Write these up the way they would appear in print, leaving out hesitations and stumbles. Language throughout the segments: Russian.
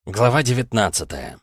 Глава 19.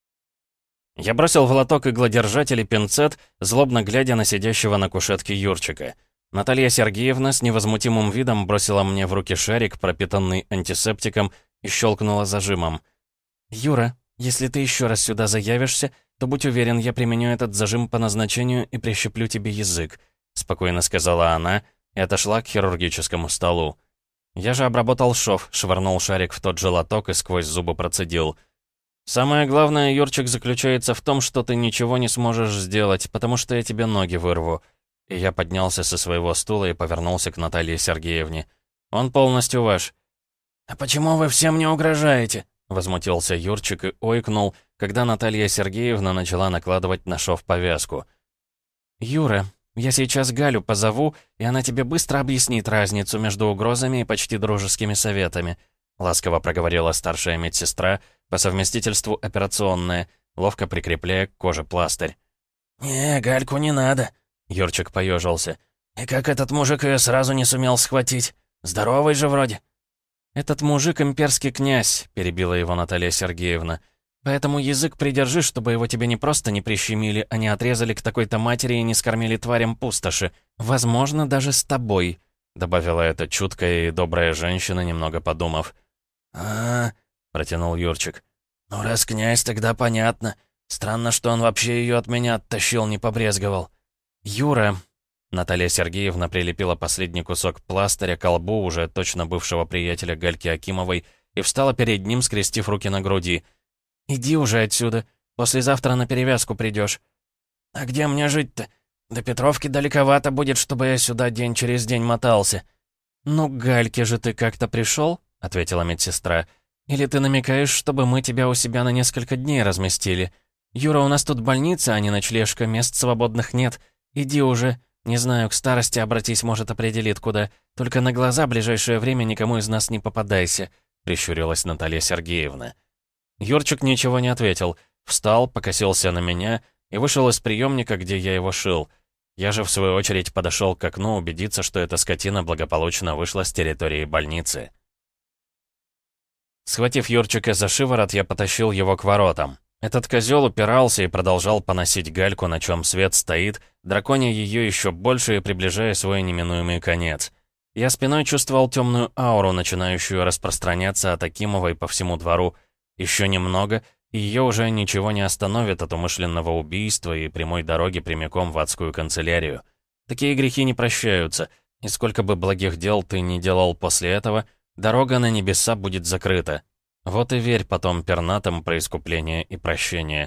Я бросил в лоток иглодержатель и пинцет, злобно глядя на сидящего на кушетке Юрчика. Наталья Сергеевна с невозмутимым видом бросила мне в руки шарик, пропитанный антисептиком, и щелкнула зажимом. «Юра, если ты еще раз сюда заявишься, то будь уверен, я применю этот зажим по назначению и прищеплю тебе язык», спокойно сказала она и отошла к хирургическому столу. Я же обработал шов, швырнул шарик в тот же лоток и сквозь зубы процедил. «Самое главное, Юрчик, заключается в том, что ты ничего не сможешь сделать, потому что я тебе ноги вырву». И я поднялся со своего стула и повернулся к Наталье Сергеевне. «Он полностью ваш». «А почему вы всем не угрожаете?» — возмутился Юрчик и ойкнул, когда Наталья Сергеевна начала накладывать на шов повязку. «Юра, я сейчас Галю позову, и она тебе быстро объяснит разницу между угрозами и почти дружескими советами», ласково проговорила старшая медсестра, по совместительству операционная, ловко прикрепляя к коже пластырь. «Не, Гальку не надо», — Юрчик поежился. «И как этот мужик ее сразу не сумел схватить? Здоровый же вроде». «Этот мужик имперский князь», — перебила его Наталья Сергеевна. «Поэтому язык придержи, чтобы его тебе не просто не прищемили, а не отрезали к такой-то матери и не скормили тварям пустоши. Возможно, даже с тобой», — добавила эта чуткая и добрая женщина, немного подумав. Протянул Юрчик. «Ну, раз князь, тогда понятно. Странно, что он вообще ее от меня оттащил, не побрезговал». «Юра», — Наталья Сергеевна прилепила последний кусок пластыря к лбу уже точно бывшего приятеля Гальки Акимовой и встала перед ним, скрестив руки на груди. «Иди уже отсюда. Послезавтра на перевязку придешь». «А где мне жить-то? До Петровки далековато будет, чтобы я сюда день через день мотался». «Ну, к Гальке же ты как-то пришел?» — ответила медсестра. «Или ты намекаешь, чтобы мы тебя у себя на несколько дней разместили? Юра, у нас тут больница, а не ночлежка, мест свободных нет. Иди уже. Не знаю, к старости обратись, может, определит куда. Только на глаза ближайшее время никому из нас не попадайся», — прищурилась Наталья Сергеевна. Юрчик ничего не ответил. Встал, покосился на меня и вышел из приемника, где я его шил. Я же, в свою очередь, подошел к окну убедиться, что эта скотина благополучно вышла с территории больницы. Схватив Юрчика за шиворот, я потащил его к воротам. Этот козел упирался и продолжал поносить Гальку, на чем свет стоит, драконя ее еще больше и приближая свой неминуемый конец. Я спиной чувствовал темную ауру, начинающую распространяться от Акимовой по всему двору. Еще немного, и ее уже ничего не остановит от умышленного убийства и прямой дороги прямиком в адскую канцелярию. Такие грехи не прощаются, и сколько бы благих дел ты ни делал после этого, дорога на небеса будет закрыта. Вот и верь потом пернатым про искупление и прощение.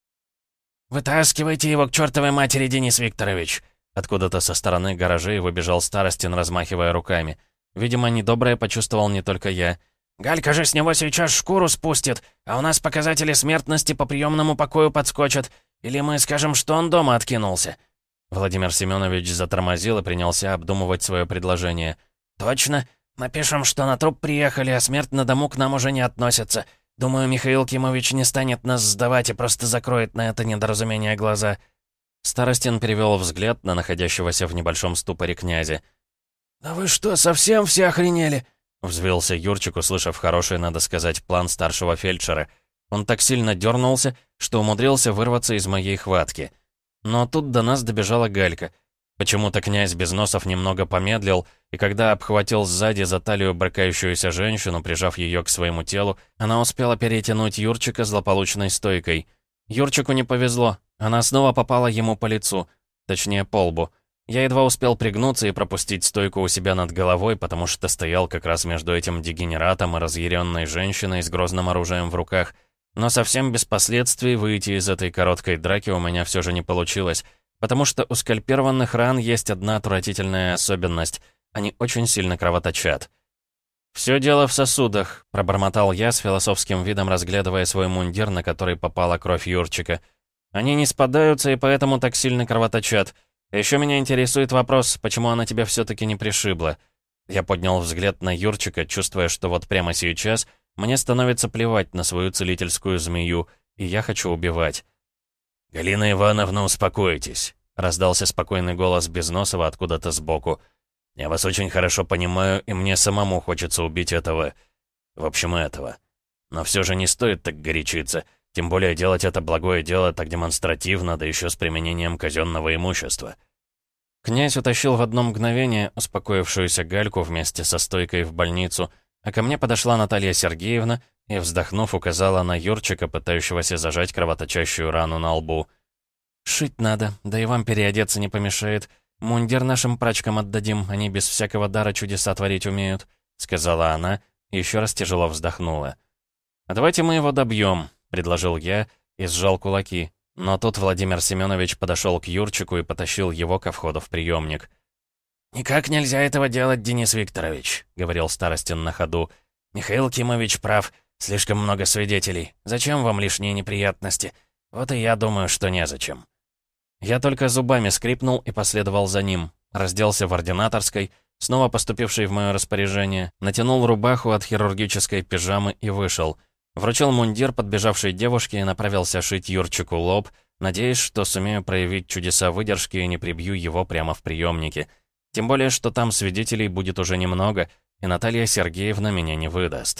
«Вытаскивайте его к чертовой матери, Денис Викторович!» Откуда-то со стороны гаражей выбежал Старостин, размахивая руками. Видимо, недоброе почувствовал не только я. «Галька же с него сейчас шкуру спустит, а у нас показатели смертности по приемному покою подскочат. Или мы скажем, что он дома откинулся?» Владимир Семенович затормозил и принялся обдумывать свое предложение. «Точно. Напишем, что на труп приехали, а смерть на дому к нам уже не относится. Думаю, Михаил Кимович не станет нас сдавать и просто закроет на это недоразумение глаза». Старостин перевел взгляд на находящегося в небольшом ступоре князя. «Да вы что, совсем все охренели?» Взвился Юрчик, услышав хороший, надо сказать, план старшего фельдшера. Он так сильно дернулся, что умудрился вырваться из моей хватки. Но тут до нас добежала Галька. Почему-то князь Безносов немного помедлил, и когда обхватил сзади за талию брыкающуюся женщину, прижав ее к своему телу, она успела перетянуть Юрчика злополучной стойкой. Юрчику не повезло, она снова попала ему по лицу, точнее по лбу. Я едва успел пригнуться и пропустить стойку у себя над головой, потому что стоял как раз между этим дегенератом и разъяренной женщиной с грозным оружием в руках. Но совсем без последствий выйти из этой короткой драки у меня все же не получилось, потому что у скальпированных ран есть одна отвратительная особенность — они очень сильно кровоточат. «Все дело в сосудах», — пробормотал я с философским видом, разглядывая свой мундир, на который попала кровь Юрчика. «Они не спадаются и поэтому так сильно кровоточат. Еще меня интересует вопрос, почему она тебя все-таки не пришибла?» Я поднял взгляд на Юрчика, чувствуя, что вот прямо сейчас мне становится плевать на свою целительскую змею, и я хочу убивать. «Галина Ивановна, успокойтесь», — раздался спокойный голос Безносова откуда-то сбоку. «Я вас очень хорошо понимаю, и мне самому хочется убить этого... В общем, этого. Но все же не стоит так горячиться. Тем более делать это благое дело так демонстративно, да еще с применением казенного имущества. Князь утащил в одно мгновение успокоившуюся Гальку вместе со стойкой в больницу, а ко мне подошла Наталья Сергеевна и, вздохнув, указала на Юрчика, пытающегося зажать кровоточащую рану на лбу. «Шить надо, да и вам переодеться не помешает. Мундир нашим прачкам отдадим, они без всякого дара чудеса творить умеют», — сказала она и еще раз тяжело вздохнула. «А давайте мы его добьем», — предложил я и сжал кулаки. Но тут Владимир Семенович подошел к Юрчику и потащил его ко входу в приемник. «Никак нельзя этого делать, Денис Викторович», — говорил Старостин на ходу. «Михаил Кимович прав. Слишком много свидетелей. Зачем вам лишние неприятности? Вот и я думаю, что незачем». Я только зубами скрипнул и последовал за ним. Разделся в ординаторской, снова поступившей в мое распоряжение, натянул рубаху от хирургической пижамы и вышел. Вручил мундир подбежавшей девушке и направился шить Юрчику лоб, надеясь, что сумею проявить чудеса выдержки и не прибью его прямо в приемнике. Тем более, что там свидетелей будет уже немного, и Наталья Сергеевна меня не выдаст.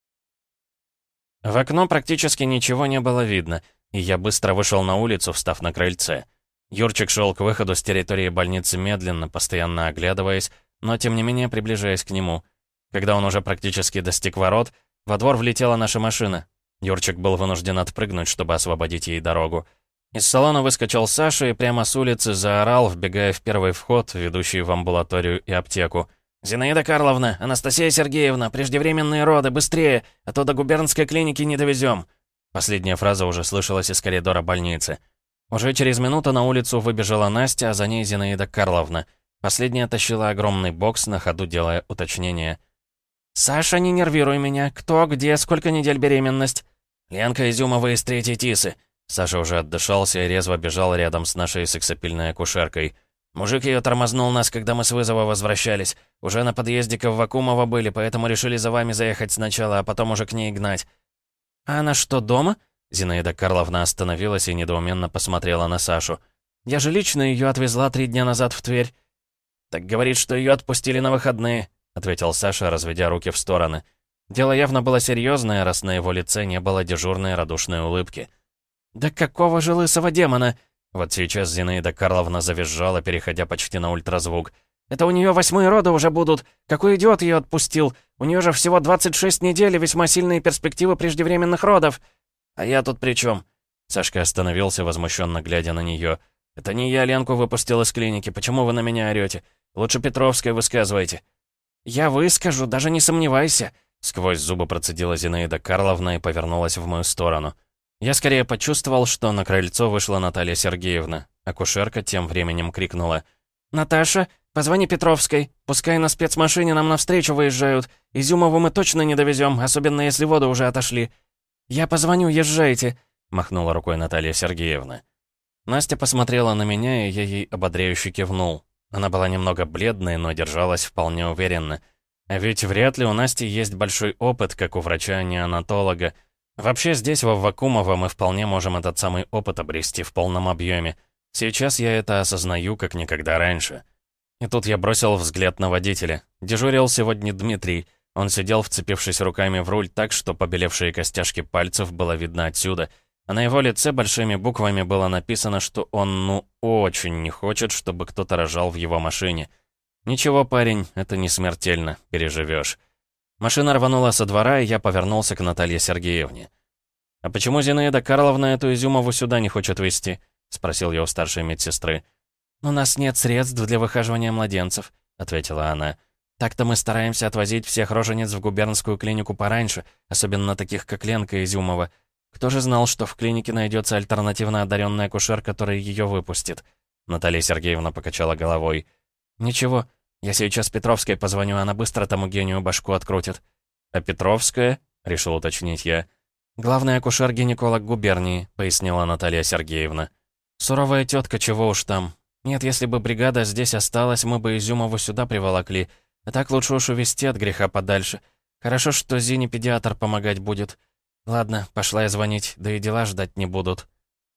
В окно практически ничего не было видно, и я быстро вышел на улицу, встав на крыльце. Юрчик шел к выходу с территории больницы медленно, постоянно оглядываясь, но тем не менее приближаясь к нему. Когда он уже практически достиг ворот, во двор влетела наша машина. Юрчик был вынужден отпрыгнуть, чтобы освободить ей дорогу. Из салона выскочил Саша и прямо с улицы заорал, вбегая в первый вход, ведущий в амбулаторию и аптеку. «Зинаида Карловна, Анастасия Сергеевна, преждевременные роды, быстрее, а то до губернской клиники не довезем!» Последняя фраза уже слышалась из коридора больницы. Уже через минуту на улицу выбежала Настя, а за ней Зинаида Карловна. Последняя тащила огромный бокс, на ходу делая уточнение. «Саша, не нервируй меня. Кто, где, сколько недель беременность?» «Ленка Изюмова из третьей Тисы». Саша уже отдышался и резво бежал рядом с нашей сексапильной акушеркой. «Мужик ее тормознул нас, когда мы с вызова возвращались. Уже на подъезде к Аввакумова были, поэтому решили за вами заехать сначала, а потом уже к ней гнать». «А она что, дома?» Зинаида Карловна остановилась и недоуменно посмотрела на Сашу. «Я же лично ее отвезла 3 дня назад в Тверь». «Так говорит, что ее отпустили на выходные», — ответил Саша, разведя руки в стороны. Дело явно было серьезное, раз на его лице не было дежурной радушной улыбки. «Да какого же лысого демона?» Вот сейчас Зинаида Карловна завизжала, переходя почти на ультразвук. «Это у нее 8-е роды уже будут. Какой идиот ее отпустил? У нее же всего 26 недель и весьма сильные перспективы преждевременных родов». «А я тут при чем?» Сашка остановился, возмущенно глядя на нее. «Это не я Ленку выпустил из клиники. Почему вы на меня орете? Лучше Петровской высказывайте». «Я выскажу, даже не сомневайся», — сквозь зубы процедила Зинаида Карловна и повернулась в мою сторону. Я скорее почувствовал, что на крыльцо вышла Наталья Сергеевна. Акушерка тем временем крикнула. «Наташа, позвони Петровской. Пускай на спецмашине нам навстречу выезжают. Изюмову мы точно не довезем, особенно если воды уже отошли». «Я позвоню, езжайте», — махнула рукой Наталья Сергеевна. Настя посмотрела на меня, и я ей ободряюще кивнул. Она была немного бледной, но держалась вполне уверенно. А ведь вряд ли у Насти есть большой опыт, как у врача-неонатолога. Вообще здесь, во Аввакумово, мы вполне можем этот самый опыт обрести в полном объеме. Сейчас я это осознаю, как никогда раньше. И тут я бросил взгляд на водителя. Дежурил сегодня Дмитрий. Он сидел, вцепившись руками в руль так, что побелевшие костяшки пальцев было видно отсюда. А на его лице большими буквами было написано, что он, очень не хочет, чтобы кто-то рожал в его машине. «Ничего, парень, это не смертельно, переживешь». Машина рванула со двора, и я повернулся к Наталье Сергеевне. «А почему Зинаида Карловна эту Изюмову сюда не хочет везти?» — спросил я у старшей медсестры. «У нас нет средств для выхаживания младенцев», — ответила она. «Так-то мы стараемся отвозить всех рожениц в губернскую клинику пораньше, особенно таких, как Ленка Изюмова. Кто же знал, что в клинике найдется альтернативно одаренный акушер, который ее выпустит?» Наталья Сергеевна покачала головой. «Ничего, я сейчас Петровской позвоню, она быстро тому гению башку открутит». «А Петровская?» — решил уточнить я. «Главный акушер-гинеколог губернии», — пояснила Наталья Сергеевна. «Суровая тетка, чего уж там. Нет, если бы бригада здесь осталась, мы бы Изюмову сюда приволокли. А так лучше уж увезти от греха подальше. Хорошо, что Зине педиатр помогать будет. Ладно, пошла я звонить, да и дела ждать не будут».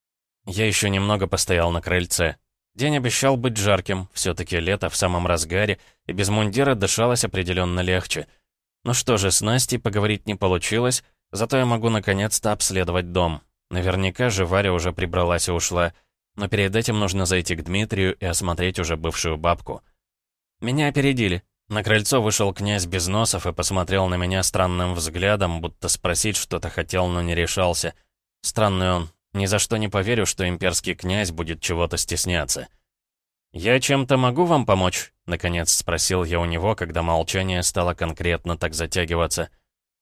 Я еще немного постоял на крыльце. День обещал быть жарким, все-таки лето в самом разгаре, и без мундира дышалось определенно легче. Ну что же, с Настей поговорить не получилось, Зато я могу наконец-то обследовать дом. Наверняка же Варя уже прибралась и ушла. Но перед этим нужно зайти к Дмитрию и осмотреть уже бывшую бабку. Меня опередили. На крыльцо вышел князь Безносов и посмотрел на меня странным взглядом, будто спросить что-то хотел, но не решался. Странный он. Ни за что не поверю, что имперский князь будет чего-то стесняться. «Я чем-то могу вам помочь?» — наконец спросил я у него, когда молчание стало конкретно так затягиваться.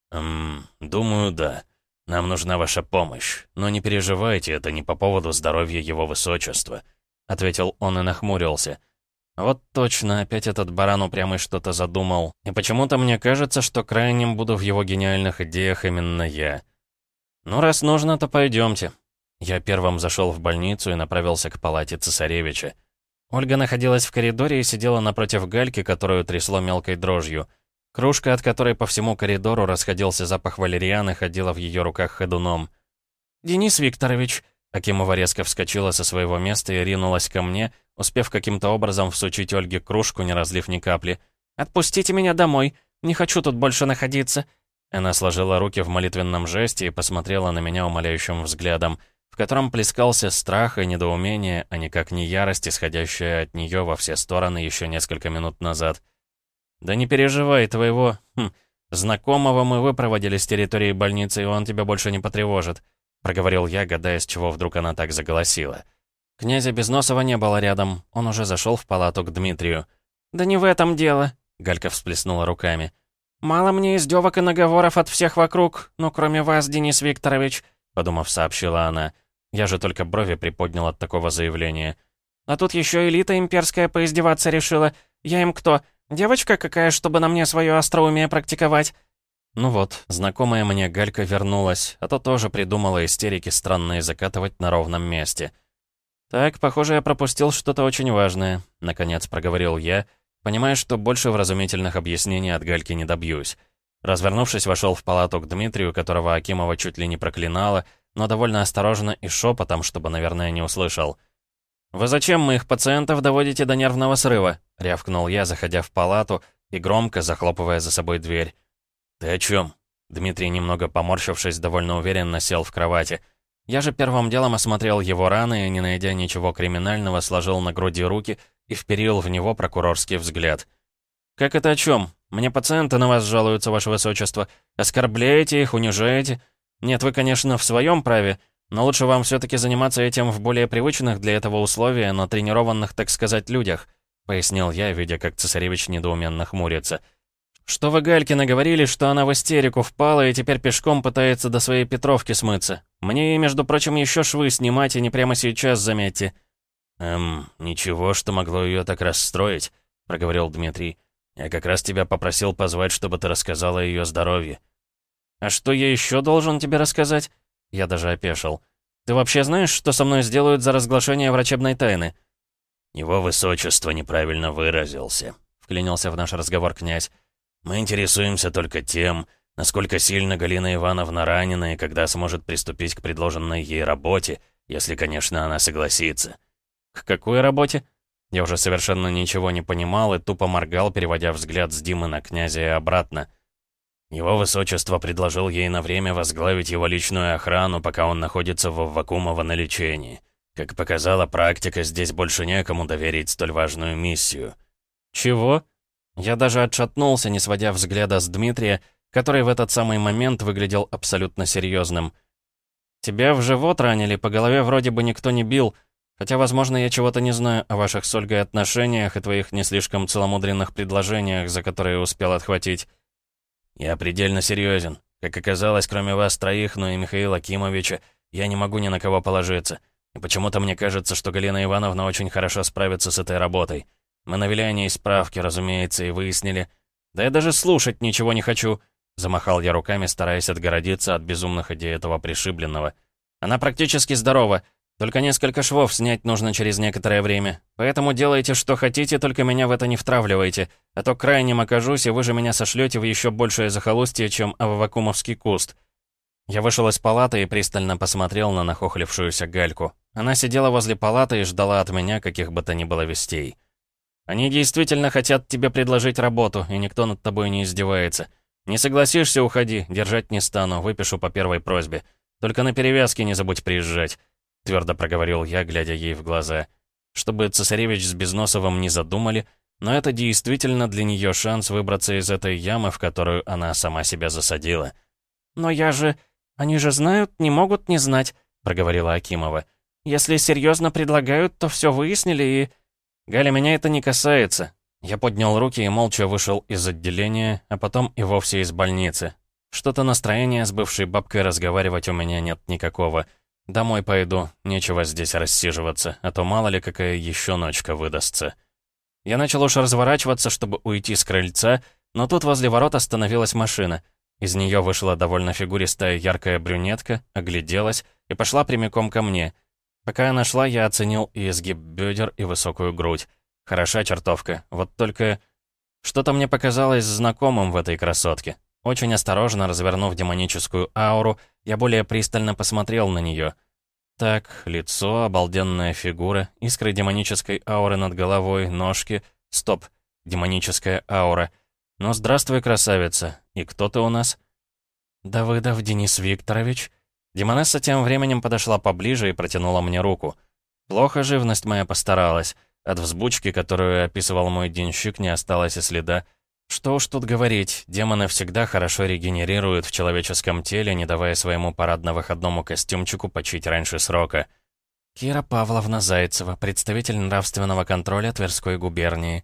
Думаю, да. Нам нужна ваша помощь. Но не переживайте, это не по поводу здоровья его высочества», — ответил он и нахмурился. Вот точно, опять этот баран упрямый что-то задумал. И почему-то мне кажется, что крайним буду в его гениальных идеях именно я. Ну, раз нужно, то пойдемте. Я первым зашел в больницу и направился к палате цесаревича. Ольга находилась в коридоре и сидела напротив Гальки, которую трясло мелкой дрожью. Кружка, от которой по всему коридору расходился запах валерьяны, ходила в ее руках ходуном. «Денис Викторович!» Акимова резко вскочила со своего места и ринулась ко мне, успев каким-то образом всучить Ольге кружку, не разлив ни капли. «Отпустите меня домой! Не хочу тут больше находиться!» Она сложила руки в молитвенном жесте и посмотрела на меня умоляющим взглядом, в котором плескался страх и недоумение, а никак не ярость, исходящая от нее во все стороны еще несколько минут назад. «Да не переживай, твоего... знакомого мы выпроводили с территории больницы, и он тебя больше не потревожит», — проговорил я, гадая, с чего вдруг она так заголосила. Князя Безносова не было рядом, он уже зашел в палату к Дмитрию. «Да не в этом дело», — Галька всплеснула руками. «Мало мне издевок и наговоров от всех вокруг, ну, кроме вас, Денис Викторович», — подумав, сообщила она. Я же только брови приподнял от такого заявления. «А тут еще элита имперская поиздеваться решила. Я им кто? Девочка какая, чтобы на мне свое остроумие практиковать?» Ну вот, знакомая мне Галька вернулась, а то тоже придумала истерики странные закатывать на ровном месте. «Так, похоже, я пропустил что-то очень важное», — наконец проговорил я, понимая, что больше вразумительных объяснений от Гальки не добьюсь. Развернувшись, вошел в палату к Дмитрию, которого Акимова чуть ли не проклинала, но довольно осторожно и шепотом, чтобы, наверное, не услышал. «Вы зачем моих пациентов доводите до нервного срыва?» — рявкнул я, заходя в палату и громко захлопывая за собой дверь. «Ты о чем?» Дмитрий, немного поморщившись, довольно уверенно сел в кровати. Я же первым делом осмотрел его раны и, не найдя ничего криминального, сложил на груди руки и вперил в него прокурорский взгляд. «Как это о чем? Мне пациенты на вас жалуются, ваше высочество. Оскорбляете их, унижаете? Нет, вы, конечно, в своем праве, но лучше вам все-таки заниматься этим в более привычных для этого условиях, но тренированных, так сказать, людях», — пояснил я, видя, как цесаревич недоуменно хмурится. «Что вы Гальке наговорили, что она в истерику впала и теперь пешком пытается до своей Петровки смыться? Мне ей, между прочим, еще швы снимать, и не прямо сейчас, заметьте». Ничего, что могло ее так расстроить», — проговорил Дмитрий. «Я как раз тебя попросил позвать, чтобы ты рассказала о ее здоровье». «А что я еще должен тебе рассказать?» Я даже опешил. «Ты вообще знаешь, что со мной сделают за разглашение врачебной тайны?» «Его высочество неправильно выразился», — вклинился в наш разговор князь. «Мы интересуемся только тем, насколько сильно Галина Ивановна ранена и когда сможет приступить к предложенной ей работе, если, конечно, она согласится». «К какой работе?» Я уже совершенно ничего не понимал и тупо моргал, переводя взгляд с Димы на князя и обратно. «Его высочество предложил ей на время возглавить его личную охрану, пока он находится в Аввакумово на лечении. Как показала практика, здесь больше некому доверить столь важную миссию». «Чего?» Я даже отшатнулся, не сводя взгляда с Дмитрия, который в этот самый момент выглядел абсолютно серьезным. «Тебя в живот ранили, по голове вроде бы никто не бил, хотя, возможно, я чего-то не знаю о ваших с Ольгой отношениях и твоих не слишком целомудренных предложениях, за которые успел отхватить». «Я предельно серьезен. Как оказалось, кроме вас троих, но и Михаила Кимовича, я не могу ни на кого положиться. И почему-то мне кажется, что Галина Ивановна очень хорошо справится с этой работой. Мы навели о ней справки, разумеется, и выяснили...» «Да я даже слушать ничего не хочу!» Замахал я руками, стараясь отгородиться от безумных идей этого пришибленного. «Она практически здорова. Только несколько швов снять нужно через некоторое время. Поэтому делайте, что хотите, только меня в это не втравливайте. А то крайним окажусь, и вы же меня сошлете в еще большее захолустье, чем аввакумовский куст». Я вышел из палаты и пристально посмотрел на нахохлившуюся Гальку. Она сидела возле палаты и ждала от меня каких бы то ни было вестей. «Они действительно хотят тебе предложить работу, и никто над тобой не издевается. «Не согласишься, уходи, держать не стану, выпишу по первой просьбе. Только на перевязке не забудь приезжать», — твердо проговорил я, глядя ей в глаза. Чтобы цесаревич с Безносовым не задумали, но это действительно для нее шанс выбраться из этой ямы, в которую она сама себя засадила. «Но я же... Они же знают, не могут не знать», — проговорила Акимова. «Если серьезно предлагают, то все выяснили и...» «Галя, меня это не касается». Я поднял руки и молча вышел из отделения, а потом и вовсе из больницы. Что-то настроения с бывшей бабкой разговаривать у меня нет никакого. Домой пойду, нечего здесь рассиживаться, а то мало ли какая еще ночка выдастся. Я начал уж разворачиваться, чтобы уйти с крыльца, но тут возле ворот остановилась машина. Из нее вышла довольно фигуристая яркая брюнетка, огляделась и пошла прямиком ко мне. Пока она шла, я оценил и изгиб бедер, и высокую грудь. Хороша чертовка, вот только... Что-то мне показалось знакомым в этой красотке. Очень осторожно развернув демоническую ауру, я более пристально посмотрел на нее. Так, лицо, обалденная фигура, искры демонической ауры над головой, ножки... Стоп, демоническая аура. Ну, здравствуй, красавица. И кто ты у нас? Давыдов Денис Викторович. Демонесса тем временем подошла поближе и протянула мне руку. Плохо живность моя постаралась. От взбучки, которую описывал мой денщик, не осталось и следа. Что уж тут говорить, демоны всегда хорошо регенерируют в человеческом теле, не давая своему парадно-выходному костюмчику почить раньше срока. Кира Павловна Зайцева, представитель нравственного контроля Тверской губернии.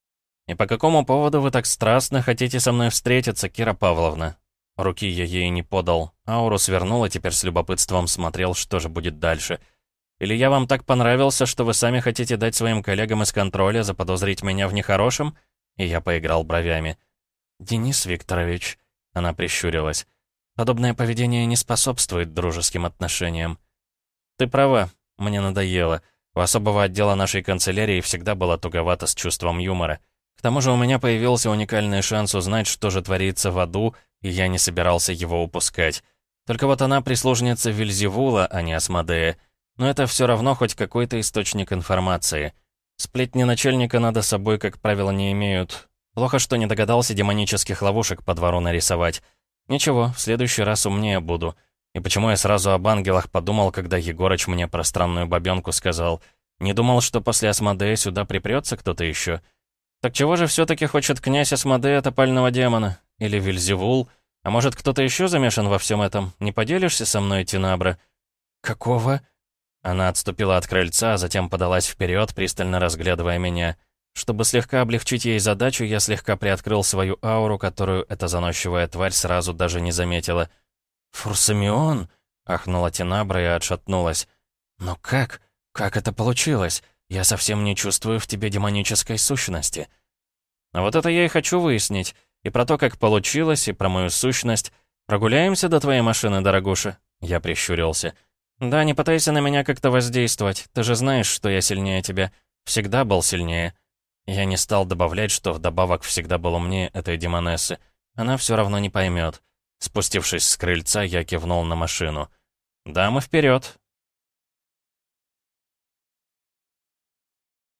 «И по какому поводу вы так страстно хотите со мной встретиться, Кира Павловна?» Руки я ей не подал. Ауру свернул и теперь с любопытством смотрел, что же будет дальше. «Или я вам так понравился, что вы сами хотите дать своим коллегам из контроля заподозрить меня в нехорошем?» И я поиграл бровями. «Денис Викторович», — она прищурилась, — «подобное поведение не способствует дружеским отношениям». «Ты права, мне надоело. У особого отдела нашей канцелярии всегда было туговато с чувством юмора. К тому же у меня появился уникальный шанс узнать, что же творится в аду, и я не собирался его упускать. Только вот она прислужница Вельзевула, а не Асмодея. Но это все равно хоть какой-то источник информации. Сплетни начальника надо с собой, как правило, не имеют. Плохо, что не догадался демонических ловушек по двору нарисовать. Ничего, в следующий раз умнее буду. И почему я сразу об ангелах подумал, когда Егорыч мне про странную бабёнку сказал? Не думал, что после Асмодея сюда припрется кто-то еще. Так чего же все-таки хочет князь Асмодея Топального демона? Или Вельзевул? А может, кто-то еще замешан во всем этом? Не поделишься со мной, Тинабра? Какого? Она отступила от крыльца, а затем подалась вперед, пристально разглядывая меня. Чтобы слегка облегчить ей задачу, я слегка приоткрыл свою ауру, которую эта заносчивая тварь сразу даже не заметила. «Фурсамион!» — ахнула Тинабра и отшатнулась. «Но как? Как это получилось? Я совсем не чувствую в тебе демонической сущности». А вот это я и хочу выяснить. И про то, как получилось, и про мою сущность. Прогуляемся до твоей машины, дорогуша?» Я прищурился. «Да, не пытайся на меня как-то воздействовать. Ты же знаешь, что я сильнее тебя. Всегда был сильнее». Я не стал добавлять, что вдобавок всегда был умнее этой демонессы. Она все равно не поймет. Спустившись с крыльца, я кивнул на машину. «Дамы, вперед!